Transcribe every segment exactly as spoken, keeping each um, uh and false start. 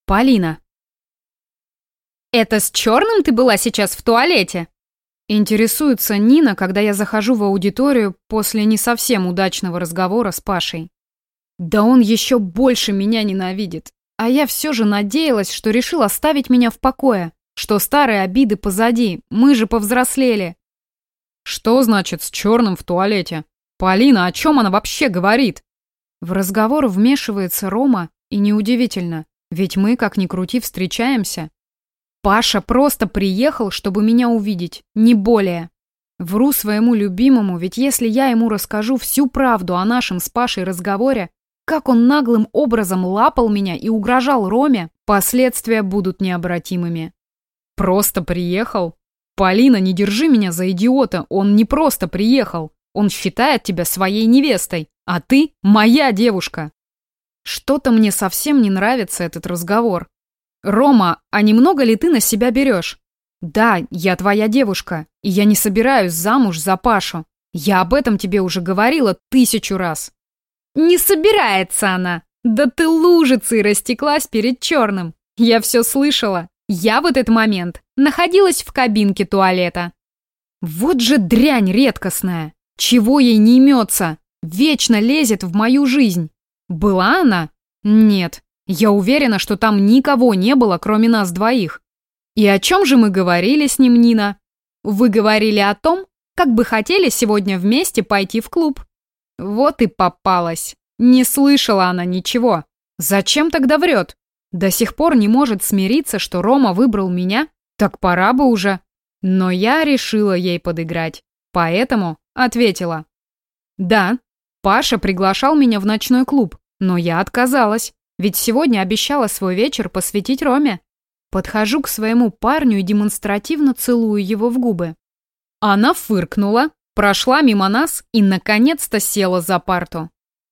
Полина. «Это с черным ты была сейчас в туалете?» Интересуется Нина, когда я захожу в аудиторию после не совсем удачного разговора с Пашей. Да он еще больше меня ненавидит. А я все же надеялась, что решил оставить меня в покое, что старые обиды позади, мы же повзрослели. Что значит с черным в туалете? Полина, о чем она вообще говорит? В разговор вмешивается Рома, и неудивительно, ведь мы, как ни крути, встречаемся. Паша просто приехал, чтобы меня увидеть, не более. Вру своему любимому, ведь если я ему расскажу всю правду о нашем с Пашей разговоре, как он наглым образом лапал меня и угрожал Роме, последствия будут необратимыми. Просто приехал? Полина, не держи меня за идиота, он не просто приехал. Он считает тебя своей невестой, а ты моя девушка. Что-то мне совсем не нравится этот разговор. «Рома, а немного ли ты на себя берешь? Да, я твоя девушка, и я не собираюсь замуж за Пашу. Я об этом тебе уже говорила тысячу раз». «Не собирается она! Да ты лужицей растеклась перед черным! Я все слышала! Я в этот момент находилась в кабинке туалета». Вот же дрянь редкостная! Чего ей не имется? Вечно лезет в мою жизнь. Была она? Нет. Я уверена, что там никого не было, кроме нас двоих. И о чем же мы говорили с ним, Нина? Вы говорили о том, как бы хотели сегодня вместе пойти в клуб. Вот и попалась. Не слышала она ничего. Зачем тогда врет? До сих пор не может смириться, что Рома выбрал меня? Так пора бы уже. Но я решила ей подыграть. Поэтому ответила. Да, Паша приглашал меня в ночной клуб, но я отказалась. Ведь сегодня обещала свой вечер посвятить Роме. Подхожу к своему парню и демонстративно целую его в губы. Она фыркнула, прошла мимо нас и, наконец-то, села за парту.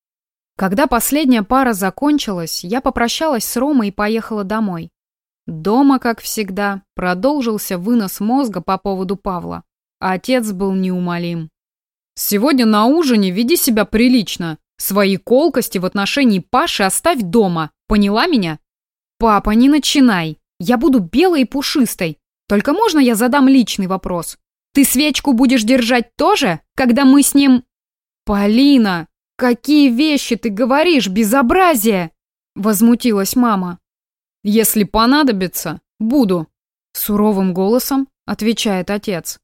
Когда последняя пара закончилась, я попрощалась с Ромой и поехала домой. Дома, как всегда, продолжился вынос мозга по поводу Павла. Отец был неумолим. «Сегодня на ужине веди себя прилично. Свои колкости в отношении Паши оставь дома. Поняла меня?» «Папа, не начинай. Я буду белой и пушистой. Только можно я задам личный вопрос? Ты свечку будешь держать тоже, когда мы с ним...» «Полина, какие вещи ты говоришь, безобразие!» Возмутилась мама. «Если понадобится, буду», — суровым голосом отвечает отец.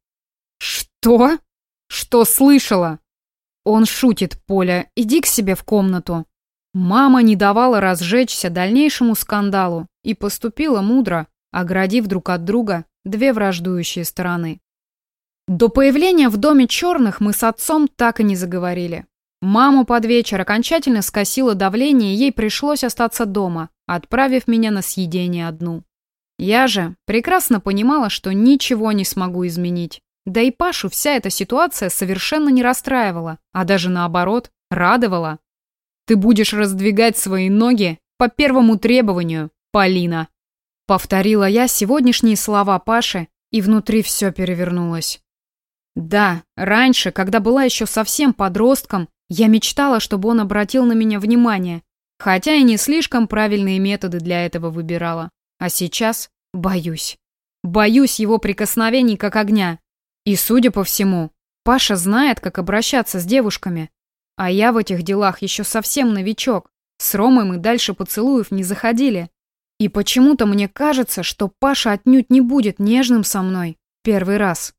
«Что? Что слышала?» «Он шутит, Поля, иди к себе в комнату». Мама не давала разжечься дальнейшему скандалу и поступила мудро, оградив друг от друга две враждующие стороны. До появления в доме черных мы с отцом так и не заговорили. Маму под вечер окончательно скосило давление, и ей пришлось остаться дома, отправив меня на съедение одну. Я же прекрасно понимала, что ничего не смогу изменить. Да и Пашу вся эта ситуация совершенно не расстраивала, а даже наоборот, радовала. «Ты будешь раздвигать свои ноги по первому требованию, Полина», повторила я сегодняшние слова Паши, и внутри все перевернулось. Да, раньше, когда была еще совсем подростком, я мечтала, чтобы он обратил на меня внимание, хотя и не слишком правильные методы для этого выбирала. А сейчас боюсь. Боюсь его прикосновений как огня. И, судя по всему, Паша знает, как обращаться с девушками. А я в этих делах еще совсем новичок. С Ромой мы дальше поцелуев не заходили. И почему-то мне кажется, что Паша отнюдь не будет нежным со мной первый раз.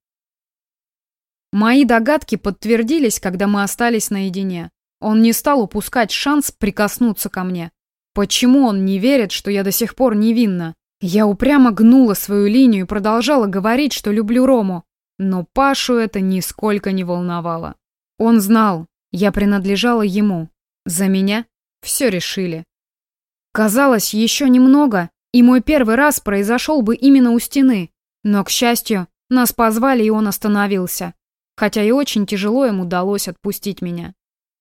Мои догадки подтвердились, когда мы остались наедине. Он не стал упускать шанс прикоснуться ко мне. Почему он не верит, что я до сих пор невинна? Я упрямо гнула свою линию и продолжала говорить, что люблю Рому. Но Пашу это нисколько не волновало. Он знал, я принадлежала ему. За меня все решили. Казалось, еще немного, и мой первый раз произошел бы именно у стены. Но, к счастью, нас позвали, и он остановился. Хотя и очень тяжело ему удалось отпустить меня.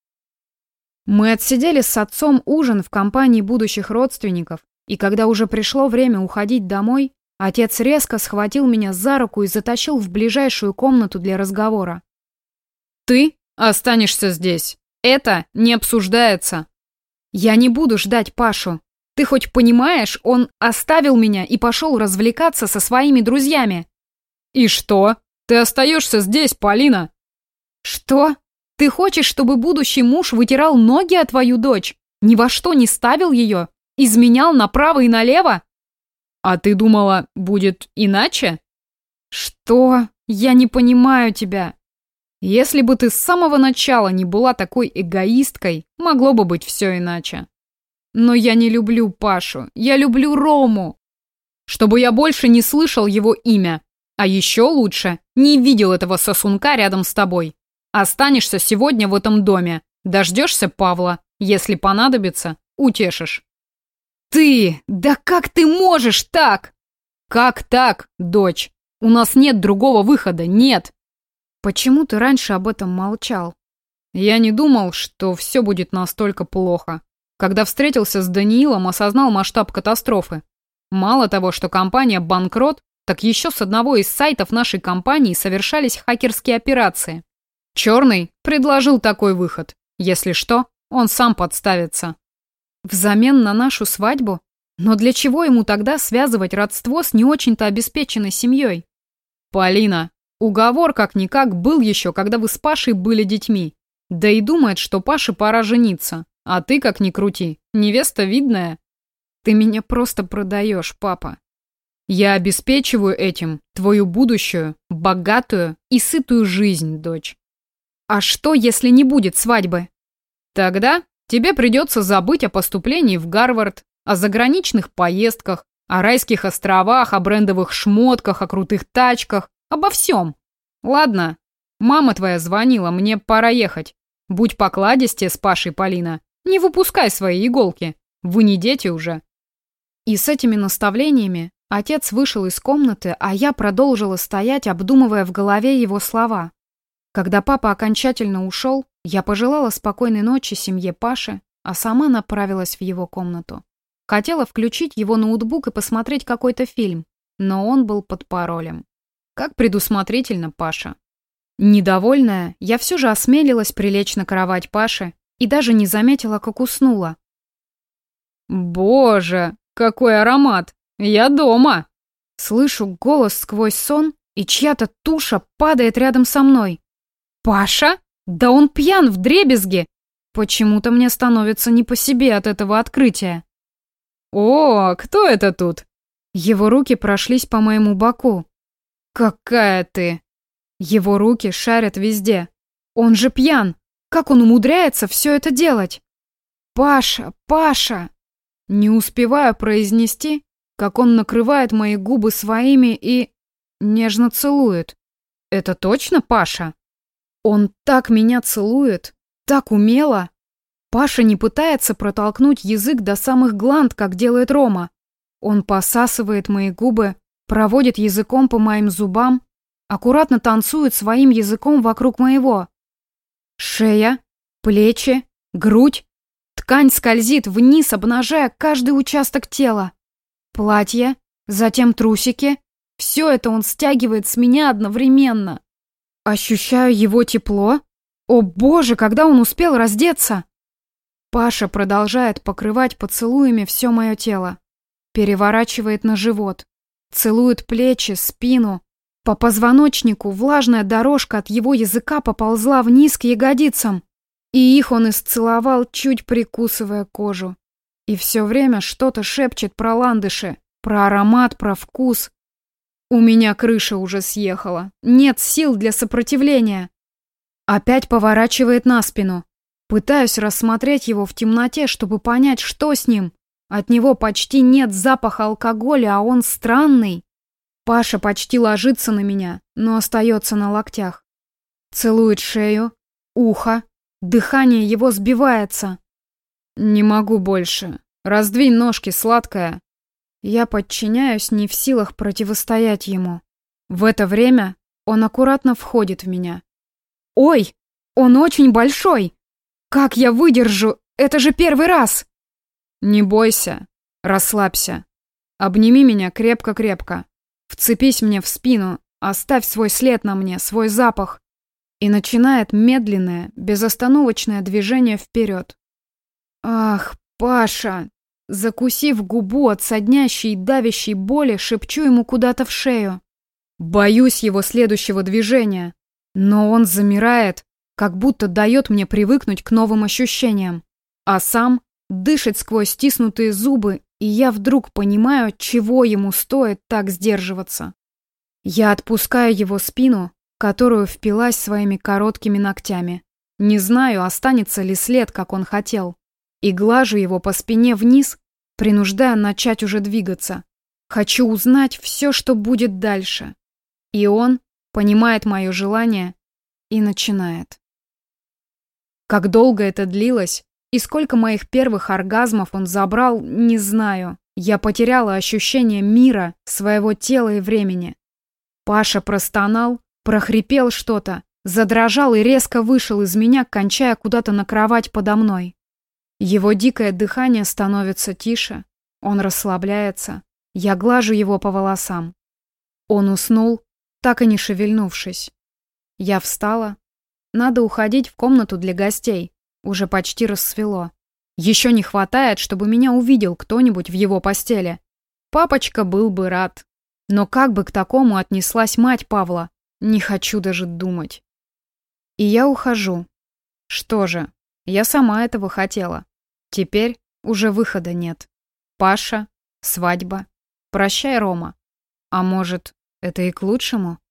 Мы отсидели с отцом ужин в компании будущих родственников, и когда уже пришло время уходить домой, отец резко схватил меня за руку и затащил в ближайшую комнату для разговора. «Ты останешься здесь. Это не обсуждается». «Я не буду ждать Пашу. Ты хоть понимаешь, он оставил меня и пошел развлекаться со своими друзьями. И что? Ты остаешься здесь, Полина. Что? Ты хочешь, чтобы будущий муж вытирал ноги о твою дочь? Ни во что не ставил ее? Изменял направо и налево? А ты думала, будет иначе? Что? Я не понимаю тебя. Если бы ты с самого начала не была такой эгоисткой, могло бы быть все иначе. Но я не люблю Пашу, я люблю Рому. Чтобы я больше не слышал его имя. А еще лучше, не видел этого сосунка рядом с тобой. Останешься сегодня в этом доме, дождешься Павла, если понадобится, утешишь. Ты, да как ты можешь так? Как так, дочь? У нас нет другого выхода, нет. Почему ты раньше об этом молчал? Я не думал, что все будет настолько плохо. Когда встретился с Даниилом, осознал масштаб катастрофы. Мало того, что компания банкрот, так еще с одного из сайтов нашей компании совершались хакерские операции. Черный предложил такой выход. Если что, он сам подставится. Взамен на нашу свадьбу? Но для чего ему тогда связывать родство с не очень-то обеспеченной семьей? Полина, уговор как-никак был еще, когда вы с Пашей были детьми. Да и думает, что Паше пора жениться. А ты, как ни крути, невеста видная. Ты меня просто продаешь, папа. Я обеспечиваю этим твою будущую, богатую и сытую жизнь, дочь. А что, если не будет свадьбы? Тогда тебе придется забыть о поступлении в Гарвард, о заграничных поездках, о райских островах, о брендовых шмотках, о крутых тачках, обо всем. Ладно, мама твоя звонила, мне пора ехать. Будь покладистее с Пашей, Полина. Не выпускай свои иголки. Вы не дети уже. И с этими наставлениями отец вышел из комнаты, а я продолжила стоять, обдумывая в голове его слова. Когда папа окончательно ушел, я пожелала спокойной ночи семье Паши, а сама направилась в его комнату. Хотела включить его ноутбук и посмотреть какой-то фильм, но он был под паролем. Как предусмотрительно, Паша. Недовольная, я все же осмелилась прилечь на кровать Паши и даже не заметила, как уснула. Боже, какой аромат! Я дома! Слышу голос сквозь сон, и чья-то туша падает рядом со мной. Паша? Да он пьян вдребезги! Почему-то мне становится не по себе от этого открытия. О, кто это тут? Его руки прошлись по моему боку. Какая ты! Его руки шарят везде. Он же пьян. Как он умудряется все это делать? Паша, Паша! Не успеваю произнести, как он накрывает мои губы своими и нежно целует. Это точно Паша? Он так меня целует, так умело. Паша не пытается протолкнуть язык до самых гланд, как делает Рома. Он посасывает мои губы, проводит языком по моим зубам, аккуратно танцует своим языком вокруг моего. Шея, плечи, грудь. Ткань скользит вниз, обнажая каждый участок тела. Платье, затем трусики. Все это он стягивает с меня одновременно. Ощущаю его тепло. О боже, когда он успел раздеться? Паша продолжает покрывать поцелуями все мое тело. Переворачивает на живот. Целует плечи, спину. По позвоночнику влажная дорожка от его языка поползла вниз к ягодицам. И их он исцеловал, чуть прикусывая кожу. И все время что-то шепчет про ландыши, про аромат, про вкус. У меня крыша уже съехала. Нет сил для сопротивления. Опять поворачивает на спину. Пытаюсь рассмотреть его в темноте, чтобы понять, что с ним. От него почти нет запаха алкоголя, а он странный. Паша почти ложится на меня, но остается на локтях. Целует шею, ухо. Дыхание его сбивается. Не могу больше. Раздвинь ножки, сладкая. Я подчиняюсь, не в силах противостоять ему. В это время он аккуратно входит в меня. Ой, он очень большой. Как я выдержу? Это же первый раз. Не бойся, расслабься. Обними меня крепко-крепко. Вцепись мне в спину, оставь свой след на мне, свой запах. И начинает медленное, безостановочное движение вперед. Ах, Паша, Закусив губу от соднящей и давящей боли, шепчу ему куда-то в шею. Боюсь его следующего движения, но он замирает, как будто дает мне привыкнуть к новым ощущениям, а сам дышит сквозь стиснутые зубы, и я вдруг понимаю, чего ему стоит так сдерживаться. Я отпускаю его спину, которую впилась своими короткими ногтями. Не знаю, останется ли след, как он хотел, и глажу его по спине вниз, принуждая начать уже двигаться. Хочу узнать все, что будет дальше. И он понимает мое желание и начинает. Как долго это длилось и сколько моих первых оргазмов он забрал, не знаю. Я потеряла ощущение мира, своего тела и времени. Паша простонал, прохрипел что-то, задрожал и резко вышел из меня, кончая куда-то на кровать подо мной. Его дикое дыхание становится тише, он расслабляется. Я глажу его по волосам. Он уснул, так и не шевельнувшись. Я встала. Надо уходить в комнату для гостей. Уже почти рассвело. Еще не хватает, чтобы меня увидел кто-нибудь в его постели. Папочка был бы рад. Но как бы к такому отнеслась мать Павла? Не хочу даже думать. И я ухожу. Что же, я сама этого хотела. Теперь уже выхода нет. Паша, свадьба. Прощай, Рома. А может, это и к лучшему?